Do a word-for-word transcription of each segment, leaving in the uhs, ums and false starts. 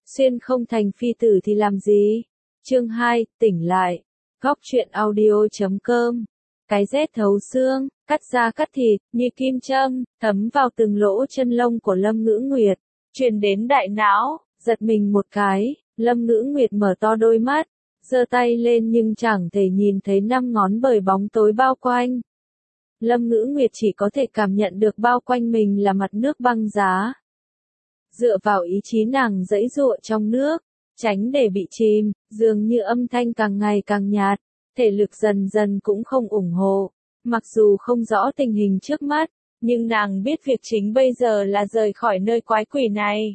xuyên không thành phi tử thì làm gì? Chương hai, tỉnh lại. Góc truyện audio chấm com. Cái rét thấu xương, cắt da cắt thịt, như kim châm, thấm vào từng lỗ chân lông của Lâm Ngữ Nguyệt, truyền đến đại não, giật mình một cái, Lâm Ngữ Nguyệt mở to đôi mắt, giơ tay lên nhưng chẳng thể nhìn thấy năm ngón bởi bóng tối bao quanh. Lâm Ngữ Nguyệt chỉ có thể cảm nhận được bao quanh mình là mặt nước băng giá. Dựa vào ý chí nàng giãy giụa trong nước, tránh để bị chìm, dường như âm thanh càng ngày càng nhạt, thể lực dần dần cũng không ủng hộ. Mặc dù không rõ tình hình trước mắt, nhưng nàng biết việc chính bây giờ là rời khỏi nơi quái quỷ này.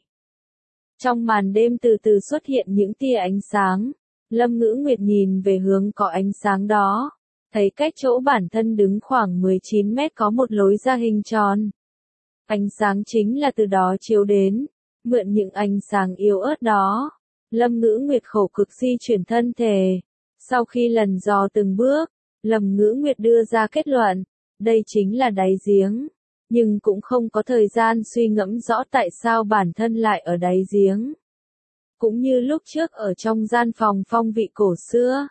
Trong màn đêm từ từ xuất hiện những tia ánh sáng, Lâm Ngữ Nguyệt nhìn về hướng có ánh sáng đó, thấy cách chỗ bản thân đứng khoảng mười chín mét có một lối ra hình tròn. Ánh sáng chính là từ đó chiếu đến, mượn những ánh sáng yếu ớt đó, Lâm Ngữ Nguyệt khổ cực di chuyển thân thể. Sau khi lần dò từng bước, Lâm Ngữ Nguyệt đưa ra kết luận, đây chính là đáy giếng, nhưng cũng không có thời gian suy ngẫm rõ tại sao bản thân lại ở đáy giếng. Cũng như lúc trước ở trong gian phòng phong vị cổ xưa,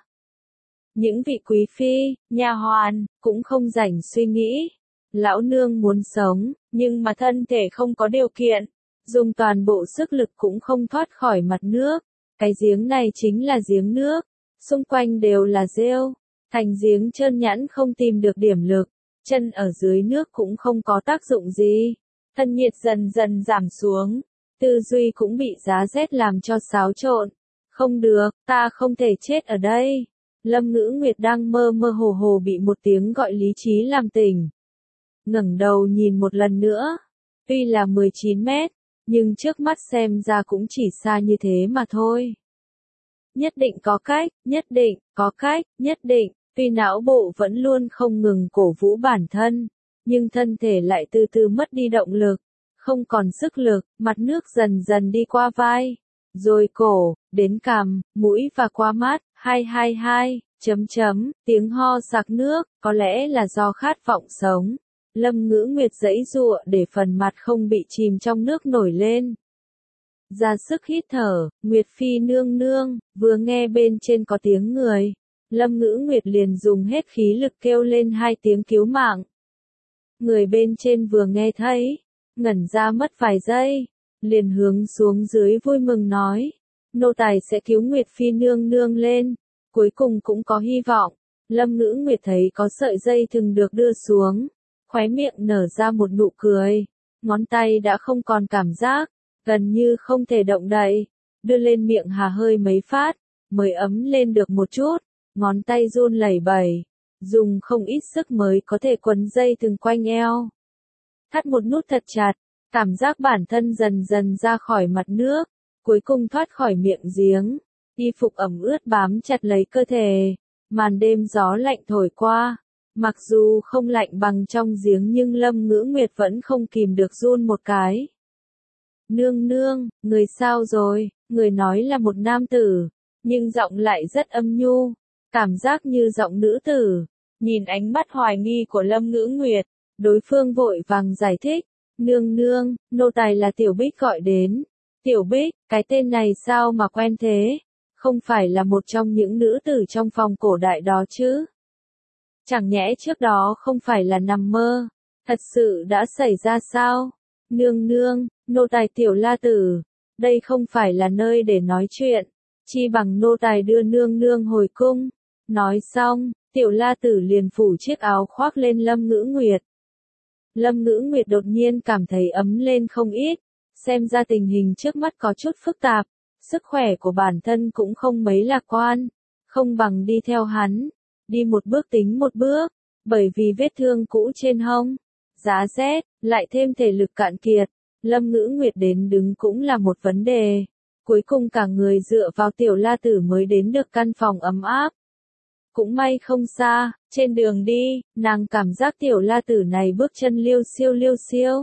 những vị quý phi, nha hoàn, cũng không rảnh suy nghĩ. Lão nương muốn sống, nhưng mà thân thể không có điều kiện, dùng toàn bộ sức lực cũng không thoát khỏi mặt nước. Cái giếng này chính là giếng nước, xung quanh đều là rêu, thành giếng trơn nhẵn không tìm được điểm lực, chân ở dưới nước cũng không có tác dụng gì. Thân nhiệt dần dần giảm xuống, tư duy cũng bị giá rét làm cho xáo trộn. Không được, ta không thể chết ở đây. Lâm Ngữ Nguyệt đang mơ mơ hồ hồ bị một tiếng gọi lý trí làm tỉnh. Ngẩng đầu nhìn một lần nữa, tuy là mười chín mét, nhưng trước mắt xem ra cũng chỉ xa như thế mà thôi. Nhất định có cách, nhất định, có cách, nhất định, tuy não bộ vẫn luôn không ngừng cổ vũ bản thân, nhưng thân thể lại từ từ mất đi động lực, không còn sức lực, mặt nước dần dần đi qua vai, rồi cổ, đến cằm, mũi và qua mắt, hai hai hai, chấm chấm, tiếng ho sặc nước, có lẽ là do khát vọng sống. Lâm Ngữ Nguyệt giãy giụa để phần mặt không bị chìm trong nước nổi lên. Ra sức hít thở, Nguyệt Phi nương nương, vừa nghe bên trên có tiếng người. Lâm Ngữ Nguyệt liền dùng hết khí lực kêu lên hai tiếng cứu mạng. Người bên trên vừa nghe thấy, ngẩn ra mất vài giây, liền hướng xuống dưới vui mừng nói. Nô tài sẽ cứu Nguyệt Phi nương nương lên, cuối cùng cũng có hy vọng. Lâm Ngữ Nguyệt thấy có sợi dây thừng được đưa xuống, khóe miệng nở ra một nụ cười, ngón tay đã không còn cảm giác, gần như không thể động đậy, đưa lên miệng hà hơi mấy phát, mới ấm lên được một chút, ngón tay run lẩy bẩy, dùng không ít sức mới có thể quấn dây thừng quanh eo. Thắt một nút thật chặt, cảm giác bản thân dần dần ra khỏi mặt nước, cuối cùng thoát khỏi miệng giếng, y phục ẩm ướt bám chặt lấy cơ thể, màn đêm gió lạnh thổi qua. Mặc dù không lạnh bằng trong giếng nhưng Lâm Ngữ Nguyệt vẫn không kìm được run một cái. Nương nương, người sao rồi? Người nói là một nam tử, nhưng giọng lại rất âm nhu, cảm giác như giọng nữ tử. Nhìn ánh mắt hoài nghi của Lâm Ngữ Nguyệt, đối phương vội vàng giải thích. Nương nương, nô tài là Tiểu Bích gọi đến. Tiểu Bích, cái tên này sao mà quen thế? Không phải là một trong những nữ tử trong phòng cổ đại đó chứ? Chẳng nhẽ trước đó không phải là nằm mơ, thật sự đã xảy ra sao? Nương nương, nô tài Tiểu La Tử, đây không phải là nơi để nói chuyện, chi bằng nô tài đưa nương nương hồi cung. Nói xong, Tiểu La Tử liền phủ chiếc áo khoác lên Lâm Ngữ Nguyệt. Lâm Ngữ Nguyệt đột nhiên cảm thấy ấm lên không ít, xem ra tình hình trước mắt có chút phức tạp, sức khỏe của bản thân cũng không mấy lạc quan, không bằng đi theo hắn. Đi một bước tính một bước, bởi vì vết thương cũ trên hông, giá rét, lại thêm thể lực cạn kiệt, Lâm Ngữ Nguyệt đến đứng cũng là một vấn đề. Cuối cùng cả người dựa vào Tiểu La Tử mới đến được căn phòng ấm áp. Cũng may không xa, trên đường đi, nàng cảm giác Tiểu La Tử này bước chân liêu xiêu liêu xiêu.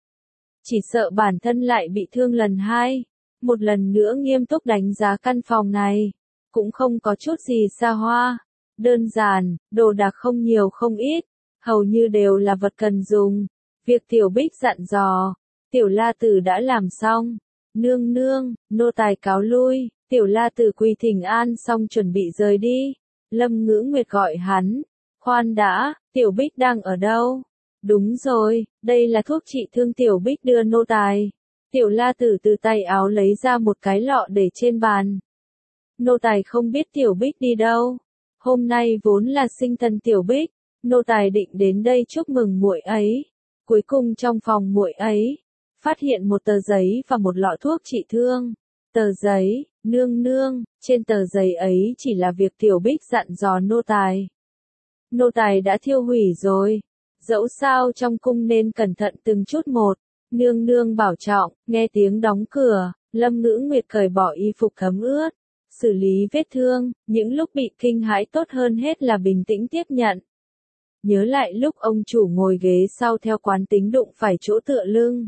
Chỉ sợ bản thân lại bị thương lần hai, một lần nữa nghiêm túc đánh giá căn phòng này, cũng không có chút gì xa hoa. Đơn giản, đồ đạc không nhiều không ít, hầu như đều là vật cần dùng. Việc Tiểu Bích dặn dò, Tiểu La Tử đã làm xong. Nương nương, nô tài cáo lui. Tiểu La Tử quỳ thỉnh an xong chuẩn bị rời đi. Lâm Ngữ Nguyệt gọi hắn. Khoan đã, Tiểu Bích đang ở đâu? Đúng rồi, đây là thuốc trị thương Tiểu Bích đưa nô tài. Tiểu La Tử từ tay áo lấy ra một cái lọ để trên bàn. Nô tài không biết Tiểu Bích đi đâu. Hôm nay vốn là sinh thần Tiểu Bích, nô tài định đến đây chúc mừng muội ấy. Cuối cùng trong phòng muội ấy, phát hiện một tờ giấy và một lọ thuốc trị thương. Tờ giấy, nương nương, trên tờ giấy ấy chỉ là việc Tiểu Bích dặn dò nô tài. Nô tài đã thiêu hủy rồi. Dẫu sao trong cung nên cẩn thận từng chút một. Nương nương bảo trọng. Nghe tiếng đóng cửa, Lâm Ngữ Nguyệt cởi bỏ y phục thấm ướt, xử lý vết thương. Những lúc bị kinh hãi tốt hơn hết là bình tĩnh tiếp nhận. Nhớ lại lúc ông chủ ngồi ghế sau theo quán tính đụng phải chỗ tựa lưng.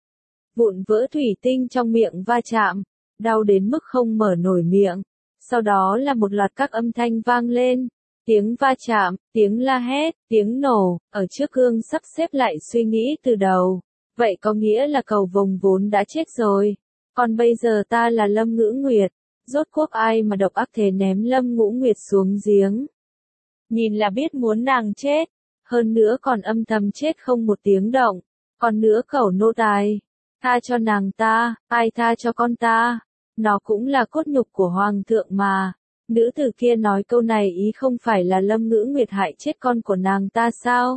Vụn vỡ thủy tinh trong miệng va chạm, đau đến mức không mở nổi miệng. Sau đó là một loạt các âm thanh vang lên. Tiếng va chạm, tiếng la hét, tiếng nổ, ở trước gương sắp xếp lại suy nghĩ từ đầu. Vậy có nghĩa là Cầu Vồng vốn đã chết rồi. Còn bây giờ ta là Lâm Ngữ Nguyệt. Rốt cuộc ai mà độc ác thế ném Lâm Ngữ Nguyệt xuống giếng. Nhìn là biết muốn nàng chết. Hơn nữa còn âm thầm chết không một tiếng động. Còn nữa cẩu nô tài. Tha cho nàng ta, ai tha cho con ta. Nó cũng là cốt nhục của Hoàng thượng mà. Nữ tử kia nói câu này ý không phải là Lâm Ngữ Nguyệt hại chết con của nàng ta sao?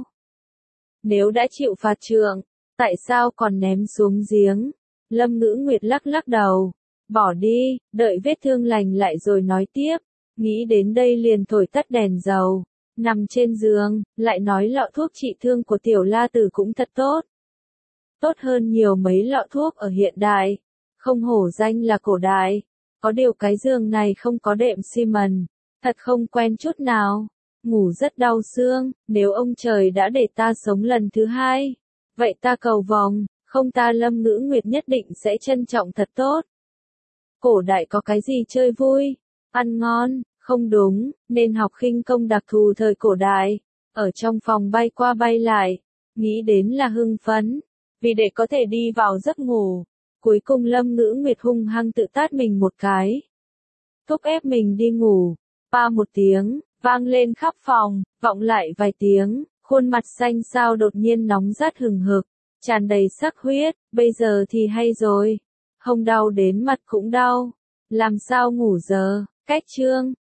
Nếu đã chịu phạt trượng, tại sao còn ném xuống giếng? Lâm Ngữ Nguyệt lắc lắc đầu. Bỏ đi, đợi vết thương lành lại rồi nói tiếp. Nghĩ đến đây liền thổi tắt đèn dầu. Nằm trên giường, lại nói lọ thuốc trị thương của Tiểu La Tử cũng thật tốt. Tốt hơn nhiều mấy lọ thuốc ở hiện đại. Không hổ danh là cổ đại. Có điều cái giường này không có đệm xi mần. Thật không quen chút nào. Ngủ rất đau xương. Nếu ông trời đã để ta sống lần thứ hai, vậy ta cầu vòng, không ta Lâm Ngữ Nguyệt nhất định sẽ trân trọng thật tốt. Cổ đại có cái gì chơi vui? Ăn ngon, không đúng, nên học khinh công đặc thù thời cổ đại. Ở trong phòng bay qua bay lại. Nghĩ đến là hưng phấn. Vì để có thể đi vào giấc ngủ. Cuối cùng Lâm Ngữ Nguyệt hung hăng tự tát mình một cái. Thúc ép mình đi ngủ. Pa một tiếng, vang lên khắp phòng, vọng lại vài tiếng, khuôn mặt xanh xao đột nhiên nóng rát hừng hực, tràn đầy sắc huyết, bây giờ thì hay rồi. Hông đau đến mặt cũng đau. Làm sao ngủ giờ? Cách chương.